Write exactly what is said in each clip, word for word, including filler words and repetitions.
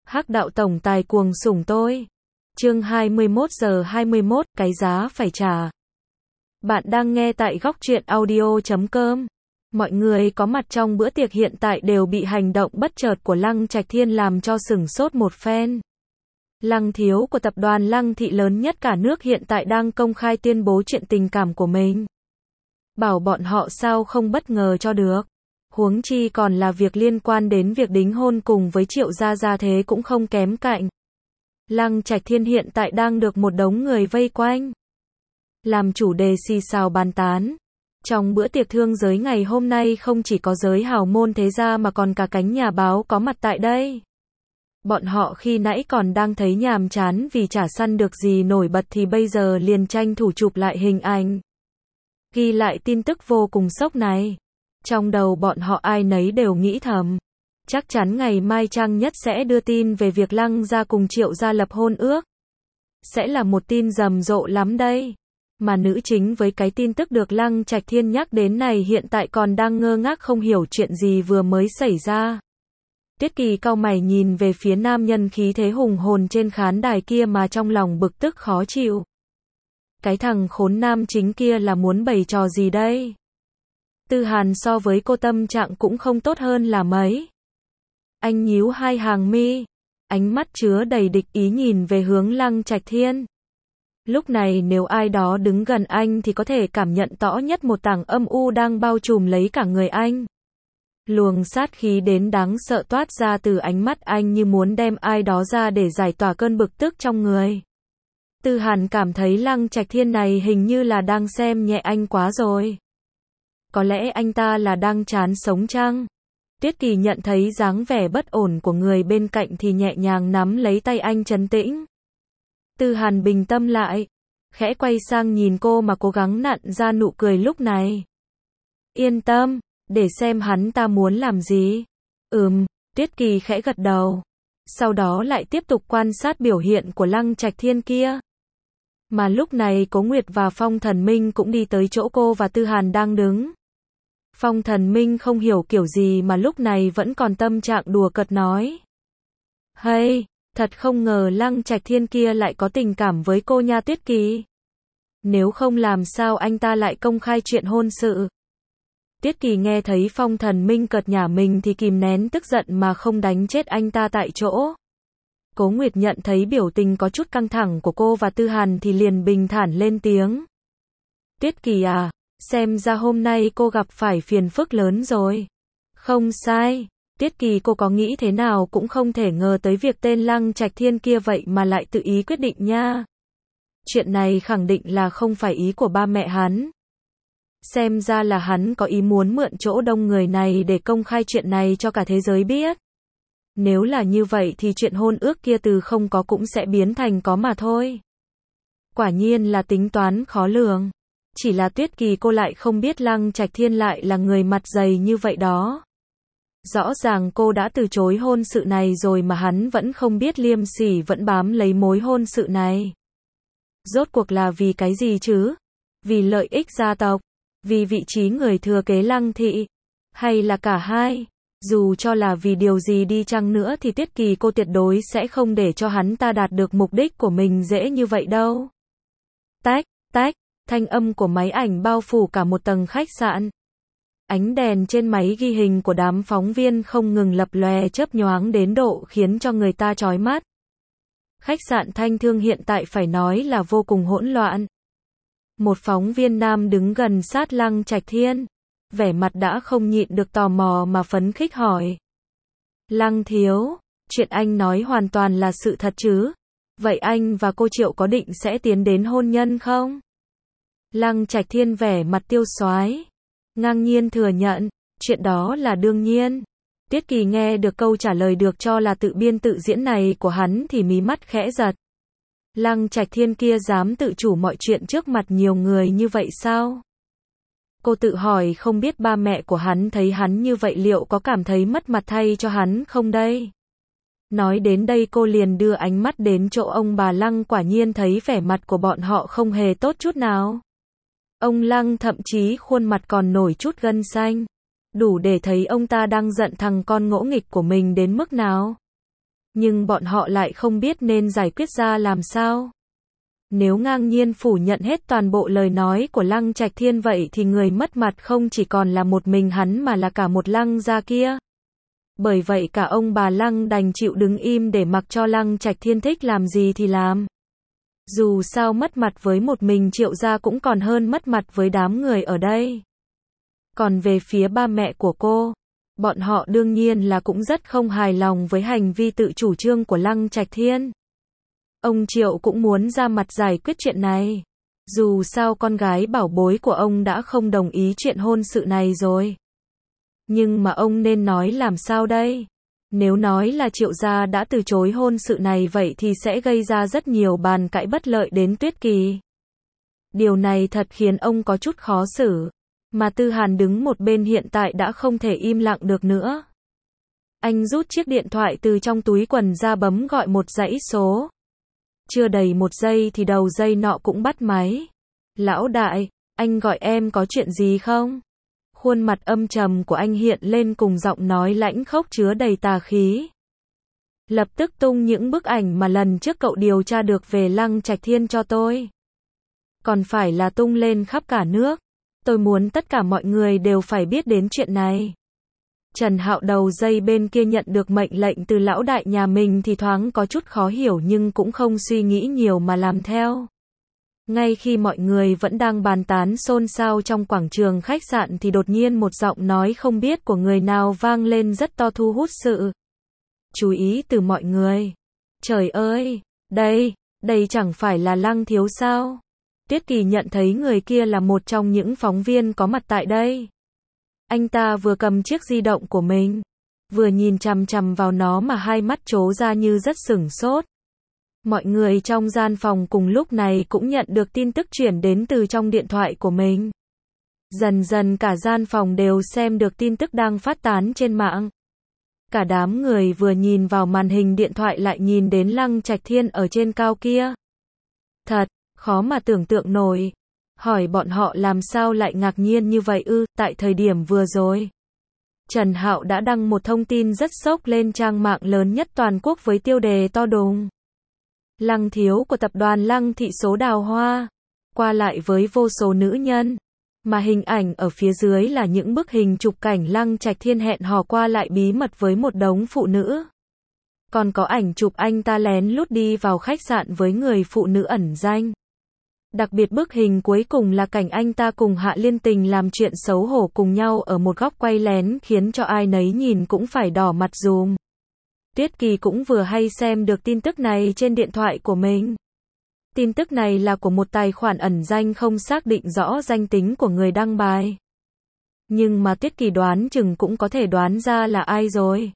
Hắc đạo tổng tài cuồng sủng tôi. Chương hai mươi mốt giờ hai mươi mốt, cái giá phải trả. Bạn đang nghe tại góc truyện audio chấm com. Mọi người có mặt trong bữa tiệc hiện tại đều bị hành động bất chợt của Lăng Trạch Thiên làm cho sửng sốt một phen. Lăng Thiếu của tập đoàn Lăng Thị lớn nhất cả nước hiện tại đang công khai tuyên bố chuyện tình cảm của mình. Bảo bọn họ sao không bất ngờ cho được. Huống chi còn là việc liên quan đến việc đính hôn cùng với Triệu Gia Gia, thế cũng không kém cạnh. Lăng Trạch Thiên hiện tại đang được một đống người vây quanh, làm chủ đề xì xào bàn tán. Trong bữa tiệc thương giới ngày hôm nay không chỉ có giới hào môn thế gia mà còn cả cánh nhà báo có mặt tại đây. Bọn họ khi nãy còn đang thấy nhàm chán vì chả săn được gì nổi bật thì bây giờ liền tranh thủ chụp lại hình ảnh, ghi lại tin tức vô cùng sốc này. Trong đầu bọn họ ai nấy đều nghĩ thầm, chắc chắn ngày mai trang nhất sẽ đưa tin về việc Lăng gia cùng Triệu gia lập hôn ước. Sẽ là một tin rầm rộ lắm đây. Mà nữ chính với cái tin tức được Lăng Trạch Thiên nhắc đến này hiện tại còn đang ngơ ngác không hiểu chuyện gì vừa mới xảy ra. Tuyết Kỳ cau mày nhìn về phía nam nhân khí thế hùng hồn trên khán đài kia mà trong lòng bực tức khó chịu. Cái thằng khốn nam chính kia là muốn bày trò gì đây? Tư Hàn so với cô tâm trạng cũng không tốt hơn là mấy. Anh nhíu hai hàng mi, ánh mắt chứa đầy địch ý nhìn về hướng Lăng Trạch Thiên. Lúc này nếu ai đó đứng gần anh thì có thể cảm nhận rõ nhất một tảng âm u đang bao trùm lấy cả người anh. Luồng sát khí đến đáng sợ toát ra từ ánh mắt anh như muốn đem ai đó ra để giải tỏa cơn bực tức trong người. Tư Hàn cảm thấy Lăng Trạch Thiên này hình như là đang xem nhẹ anh quá rồi. Có lẽ anh ta là đang chán sống chăng? Tuyết Kỳ nhận thấy dáng vẻ bất ổn của người bên cạnh thì nhẹ nhàng nắm lấy tay anh trấn tĩnh. Tư Hàn bình tâm lại, khẽ quay sang nhìn cô mà cố gắng nặn ra nụ cười lúc này. Yên tâm, để xem hắn ta muốn làm gì. Ừm, Tuyết Kỳ khẽ gật đầu. Sau đó lại tiếp tục quan sát biểu hiện của Lăng Trạch Thiên kia. Mà lúc này Cố Nguyệt và Phong Thần Minh cũng đi tới chỗ cô và Tư Hàn đang đứng. Phong Thần Minh không hiểu kiểu gì mà lúc này vẫn còn tâm trạng đùa cợt nói. Hay, thật không ngờ Lăng Trạch Thiên kia lại có tình cảm với cô nha Tuyết Kỳ. Nếu không làm sao anh ta lại công khai chuyện hôn sự. Tuyết Kỳ nghe thấy Phong Thần Minh cợt nhả mình thì kìm nén tức giận mà không đánh chết anh ta tại chỗ. Cố Nguyệt nhận thấy biểu tình có chút căng thẳng của cô và Tư Hàn thì liền bình thản lên tiếng. Tuyết Kỳ à, xem ra hôm nay cô gặp phải phiền phức lớn rồi. Không sai, Tuyết Kỳ cô có nghĩ thế nào cũng không thể ngờ tới việc tên Lăng Trạch Thiên kia vậy mà lại tự ý quyết định nha. Chuyện này khẳng định là không phải ý của ba mẹ hắn. Xem ra là hắn có ý muốn mượn chỗ đông người này để công khai chuyện này cho cả thế giới biết. Nếu là như vậy thì chuyện hôn ước kia từ không có cũng sẽ biến thành có mà thôi. Quả nhiên là tính toán khó lường. Chỉ là Tuyết Kỳ cô lại không biết Lăng Trạch Thiên lại là người mặt dày như vậy đó. Rõ ràng cô đã từ chối hôn sự này rồi mà hắn vẫn không biết liêm sỉ vẫn bám lấy mối hôn sự này. Rốt cuộc là vì cái gì chứ? Vì lợi ích gia tộc? Vì vị trí người thừa kế Lăng Thị? Hay là cả hai? Dù cho là vì điều gì đi chăng nữa thì Tuyết Kỳ cô tuyệt đối sẽ không để cho hắn ta đạt được mục đích của mình dễ như vậy đâu. Tách, tách, thanh âm của máy ảnh bao phủ cả một tầng khách sạn. Ánh đèn trên máy ghi hình của đám phóng viên không ngừng lập lòe chớp nhoáng đến độ khiến cho người ta chói mắt. Khách sạn Thanh Thương hiện tại phải nói là vô cùng hỗn loạn. Một phóng viên nam đứng gần sát Lăng Trạch Thiên, vẻ mặt đã không nhịn được tò mò mà phấn khích hỏi. Lăng thiếu, chuyện anh nói hoàn toàn là sự thật chứ? Vậy anh và cô Triệu có định sẽ tiến đến hôn nhân không? Lăng Trạch Thiên vẻ mặt tiêu xoái, ngang nhiên thừa nhận, chuyện đó là đương nhiên. Tuyết Kỳ nghe được câu trả lời được cho là tự biên tự diễn này của hắn thì mí mắt khẽ giật. Lăng Trạch Thiên kia dám tự chủ mọi chuyện trước mặt nhiều người như vậy sao? Cô tự hỏi không biết ba mẹ của hắn thấy hắn như vậy liệu có cảm thấy mất mặt thay cho hắn không đây? Nói đến đây cô liền đưa ánh mắt đến chỗ ông bà Lăng, quả nhiên thấy vẻ mặt của bọn họ không hề tốt chút nào. Ông Lăng thậm chí khuôn mặt còn nổi chút gân xanh. Đủ để thấy ông ta đang giận thằng con ngỗ nghịch của mình đến mức nào. nhưng bọn họ lại không biết nên giải quyết ra làm sao. Nếu ngang nhiên phủ nhận hết toàn bộ lời nói của Lăng Trạch Thiên vậy thì người mất mặt không chỉ còn là một mình hắn mà là cả một Lăng gia kia. Bởi vậy cả ông bà Lăng đành chịu đứng im để mặc cho Lăng Trạch Thiên thích làm gì thì làm. Dù sao mất mặt với một mình Triệu gia cũng còn hơn mất mặt với đám người ở đây. Còn về phía ba mẹ của cô, bọn họ đương nhiên là cũng rất không hài lòng với hành vi tự chủ trương của Lăng Trạch Thiên. Ông Triệu cũng muốn ra mặt giải quyết chuyện này. Dù sao con gái bảo bối của ông đã không đồng ý chuyện hôn sự này rồi. Nhưng mà ông nên nói làm sao đây? Nếu nói là Triệu gia đã từ chối hôn sự này vậy thì sẽ gây ra rất nhiều bàn cãi bất lợi đến Tuyết Kỳ. Điều này thật khiến ông có chút khó xử. Mà Tư Hàn đứng một bên hiện tại đã không thể im lặng được nữa. Anh rút chiếc điện thoại từ trong túi quần ra bấm gọi một dãy số. Chưa đầy một giây thì đầu dây nọ cũng bắt máy. Lão đại, anh gọi em có chuyện gì không? Khuôn mặt âm trầm của anh hiện lên cùng giọng nói lãnh khốc chứa đầy tà khí. Lập tức tung những bức ảnh mà lần trước cậu điều tra được về Lăng Trạch Thiên cho tôi. Còn phải là tung lên khắp cả nước. Tôi muốn tất cả mọi người đều phải biết đến chuyện này. Trần Hạo đầu dây bên kia nhận được mệnh lệnh từ lão đại nhà mình thì thoáng có chút khó hiểu nhưng cũng không suy nghĩ nhiều mà làm theo. Ngay khi mọi người vẫn đang bàn tán xôn xao trong quảng trường khách sạn thì đột nhiên một giọng nói không biết của người nào vang lên rất to thu hút sự chú ý từ mọi người. Trời ơi, đây, đây chẳng phải là Lăng thiếu sao? Tuyết Kỳ nhận thấy người kia là một trong những phóng viên có mặt tại đây. Anh ta vừa cầm chiếc di động của mình, vừa nhìn chằm chằm vào nó mà hai mắt trố ra như rất sửng sốt. Mọi người trong gian phòng cùng lúc này cũng nhận được tin tức chuyển đến từ trong điện thoại của mình. Dần dần cả gian phòng đều xem được tin tức đang phát tán trên mạng. Cả đám người vừa nhìn vào màn hình điện thoại lại nhìn đến Lăng Trạch Thiên ở trên cao kia. Thật, khó mà tưởng tượng nổi. Hỏi bọn họ làm sao lại ngạc nhiên như vậy ư, tại thời điểm vừa rồi. Trần Hạo đã đăng một thông tin rất sốc lên trang mạng lớn nhất toàn quốc với tiêu đề to đùng. Lăng thiếu của tập đoàn Lăng thị số đào hoa, qua lại với vô số nữ nhân. Mà hình ảnh ở phía dưới là những bức hình chụp cảnh Lăng Trạch Thiên hẹn hò qua lại bí mật với một đống phụ nữ. Còn có ảnh chụp anh ta lén lút đi vào khách sạn với người phụ nữ ẩn danh. Đặc biệt bức hình cuối cùng là cảnh anh ta cùng Hạ Liên Tình làm chuyện xấu hổ cùng nhau ở một góc quay lén khiến cho ai nấy nhìn cũng phải đỏ mặt dùm. Tuyết Kỳ cũng vừa hay xem được tin tức này trên điện thoại của mình. Tin tức này là của một tài khoản ẩn danh không xác định rõ danh tính của người đăng bài. Nhưng mà Tuyết Kỳ đoán chừng cũng có thể đoán ra là ai rồi.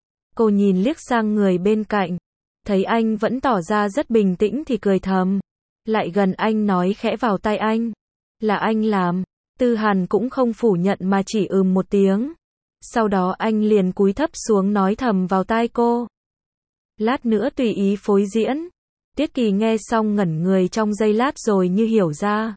Cô nhìn liếc sang người bên cạnh, thấy anh vẫn tỏ ra rất bình tĩnh thì cười thầm. Lại gần anh nói khẽ vào tai anh. Là anh làm. Tư Hàn cũng không phủ nhận mà chỉ ừm một tiếng. Sau đó anh liền cúi thấp xuống nói thầm vào tai cô. Lát nữa tùy ý phối diễn. Tiết Kỳ nghe xong ngẩn người trong giây lát rồi như hiểu ra.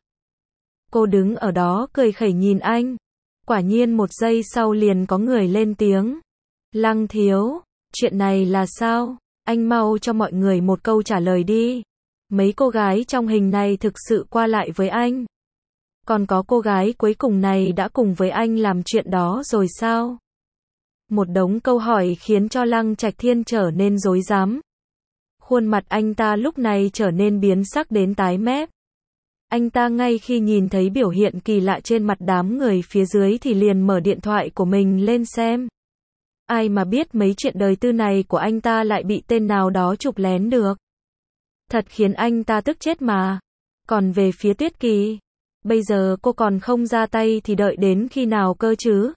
Cô đứng ở đó cười khẩy nhìn anh. Quả nhiên một giây sau liền có người lên tiếng. Lăng thiếu, chuyện này là sao? Anh mau cho mọi người một câu trả lời đi. Mấy cô gái trong hình này thực sự qua lại với anh. Còn có cô gái cuối cùng này đã cùng với anh làm chuyện đó rồi sao? Một đống câu hỏi khiến cho Lăng Trạch Thiên trở nên rối rắm. Khuôn mặt anh ta lúc này trở nên biến sắc đến tái mét. Anh ta ngay khi nhìn thấy biểu hiện kỳ lạ trên mặt đám người phía dưới thì liền mở điện thoại của mình lên xem. Ai mà biết mấy chuyện đời tư này của anh ta lại bị tên nào đó chụp lén được. Thật khiến anh ta tức chết mà. Còn về phía Tuyết Kỳ, bây giờ cô còn không ra tay thì đợi đến khi nào cơ chứ?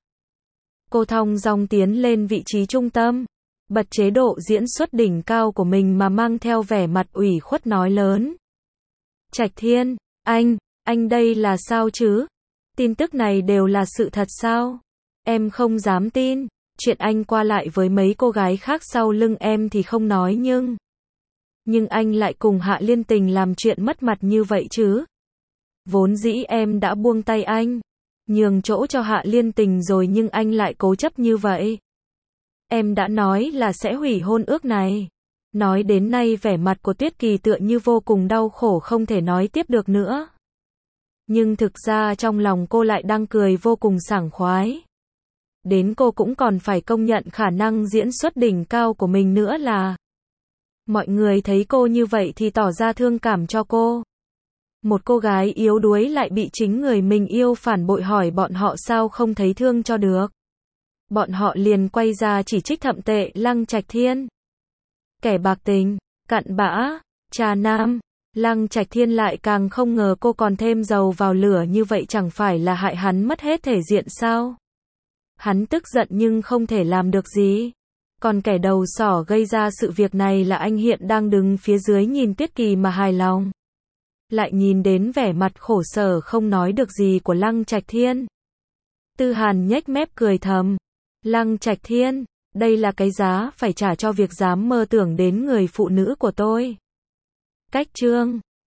Cô thong dong tiến lên vị trí trung tâm, bật chế độ diễn xuất đỉnh cao của mình mà mang theo vẻ mặt ủy khuất nói lớn. Trạch Thiên, anh, anh đây là sao chứ? Tin tức này đều là sự thật sao? Em không dám tin, chuyện anh qua lại với mấy cô gái khác sau lưng em thì không nói nhưng... Nhưng anh lại cùng Hạ Liên Tình làm chuyện mất mặt như vậy chứ? Vốn dĩ em đã buông tay anh, nhường chỗ cho Hạ Liên Tình rồi nhưng anh lại cố chấp như vậy. Em đã nói là sẽ hủy hôn ước này. Nói đến nay vẻ mặt của Tuyết Kỳ tựa như vô cùng đau khổ không thể nói tiếp được nữa. Nhưng thực ra trong lòng cô lại đang cười vô cùng sảng khoái. Đến cô cũng còn phải công nhận khả năng diễn xuất đỉnh cao của mình nữa là mọi người thấy cô như vậy thì tỏ ra thương cảm cho cô. Một cô gái yếu đuối lại bị chính người mình yêu phản bội hỏi bọn họ sao không thấy thương cho được. Bọn họ liền quay ra chỉ trích thậm tệ Lăng Trạch Thiên. Kẻ bạc tình, cặn bã, trà nam. Lăng Trạch Thiên lại càng không ngờ cô còn thêm dầu vào lửa như vậy, chẳng phải là hại hắn mất hết thể diện sao? Hắn tức giận nhưng không thể làm được gì. Còn kẻ đầu sỏ gây ra sự việc này là anh hiện đang đứng phía dưới nhìn Tuyết Kỳ mà hài lòng. Lại nhìn đến vẻ mặt khổ sở không nói được gì của Lăng Trạch Thiên. Tư Hàn nhếch mép cười thầm. Lăng Trạch Thiên, đây là cái giá phải trả cho việc dám mơ tưởng đến người phụ nữ của tôi. Cách chương